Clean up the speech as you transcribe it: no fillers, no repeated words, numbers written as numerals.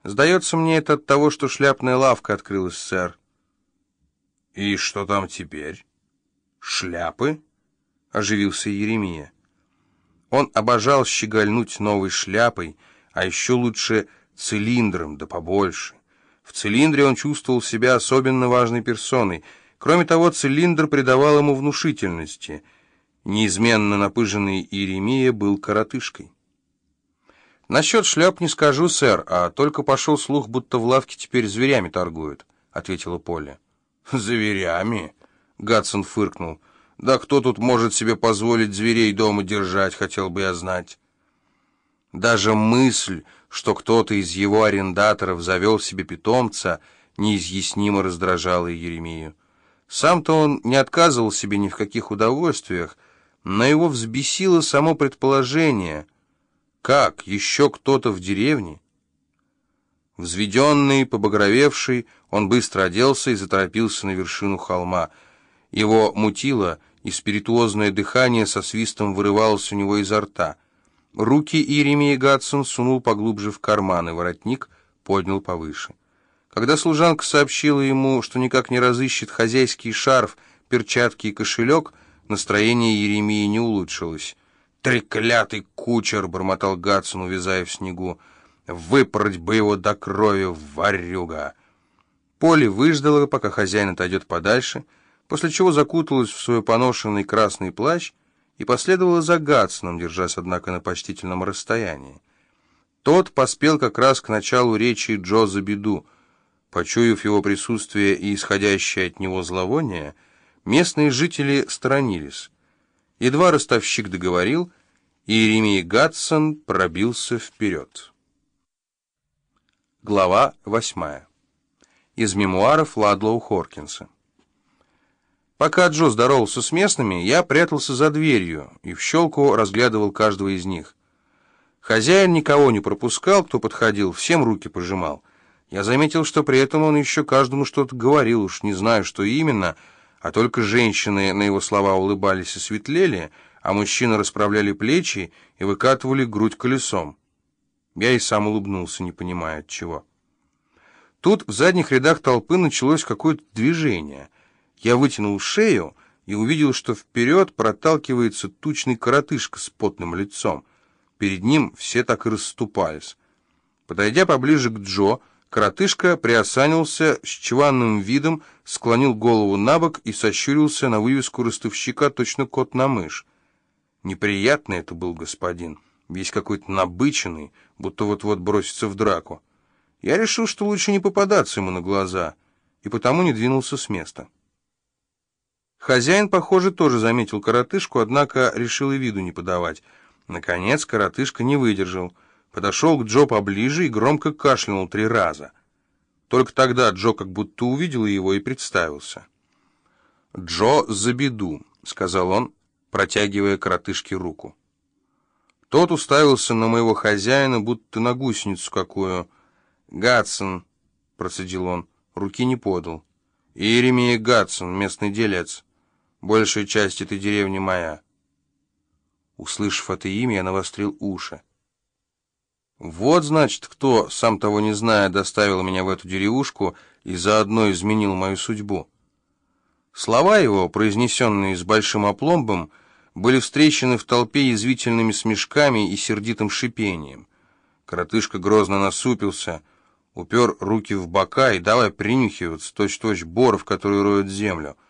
Сдается мне это от того, что шляпная лавка открылась, сэр. И что там теперь? Шляпы? Оживился Еремия. Он обожал щегольнуть новой шляпой, а еще лучше цилиндром, да побольше. В цилиндре он чувствовал себя особенно важной персоной. Кроме того, цилиндр придавал ему внушительности. Неизменно напыженный Иеремия был коротышкой. «Насчет шляп не скажу, сэр, а только пошел слух, будто в лавке теперь зверями торгуют», — ответила Полли. «Зверями?» — Гадсон фыркнул. «Да кто тут может себе позволить зверей дома держать, хотел бы я знать». Даже мысль, что кто-то из его арендаторов завел себе питомца, неизъяснимо раздражала Еремию. Сам-то он не отказывал себе ни в каких удовольствиях, но его взбесило само предположение. Как, еще кто-то в деревне? Взведенный, побагровевший, он быстро оделся и заторопился на вершину холма. Его мутило, и спиритуозное дыхание со свистом вырывалось у него изо рта. Руки Иеремия Гадсон сунул поглубже в карман, и воротник поднял повыше. Когда служанка сообщила ему, что никак не разыщет хозяйский шарф, перчатки и кошелек, настроение Еремии не улучшилось. «Треклятый кучер!» — бормотал Гадсон, увязая в снегу. «Выпороть бы его до крови, ворюга!» Полли выждала, пока хозяин отойдет подальше, после чего закуталась в свой поношенный красный плащ и последовала за Гадсоном, держась, однако, на почтительном расстоянии. Тот поспел как раз к началу речи Джо Забиду. Почуяв его присутствие и исходящее от него зловоние, местные жители сторонились. Едва ростовщик договорил, и Иеремия Гадсон пробился вперед. Глава 8. Из мемуаров Ладлоу Хоркинса. Пока Джо здоровался с местными, я прятался за дверью и в щелку разглядывал каждого из них. Хозяин никого не пропускал, кто подходил, всем руки пожимал. Я заметил, что при этом он еще каждому что-то говорил, уж не знаю, что именно, а только женщины на его слова улыбались и светлели, а мужчины расправляли плечи и выкатывали грудь колесом. Я и сам улыбнулся, не понимая от чего. Тут в задних рядах толпы началось какое-то движение. Я вытянул шею и увидел, что вперед проталкивается тучный коротышка с потным лицом. Перед ним все так и расступались. Подойдя поближе к Джо, коротышка приосанился с чванным видом, склонил голову набок и сощурился на вывеску ростовщика, точно кот на мышь. Неприятный это был господин, весь какой-то набыченный, будто вот-вот бросится в драку. Я решил, что лучше не попадаться ему на глаза, и потому не двинулся с места. Хозяин, похоже, тоже заметил коротышку, однако решил и виду не подавать. Наконец коротышка не выдержал, подошел к Джо поближе и громко кашлянул 3 раза. Только тогда Джо как будто увидел его и представился. «Джо Забиду», — сказал он, протягивая коротышке руку. Тот уставился на моего хозяина, будто на гусеницу какую. «Гадсон», — процедил он, руки не подал. «Иеремия Гадсон, местный делец. Большая часть этой деревни моя». Услышав это имя, я навострил уши. Вот, значит, кто, сам того не зная, доставил меня в эту деревушку и заодно изменил мою судьбу. Слова его, произнесенные с большим опломбом, были встречены в толпе язвительными смешками и сердитым шипением. Коротышка грозно насупился, упер руки в бока и давай принюхиваться, точь-в-точь бор, в который роют землю.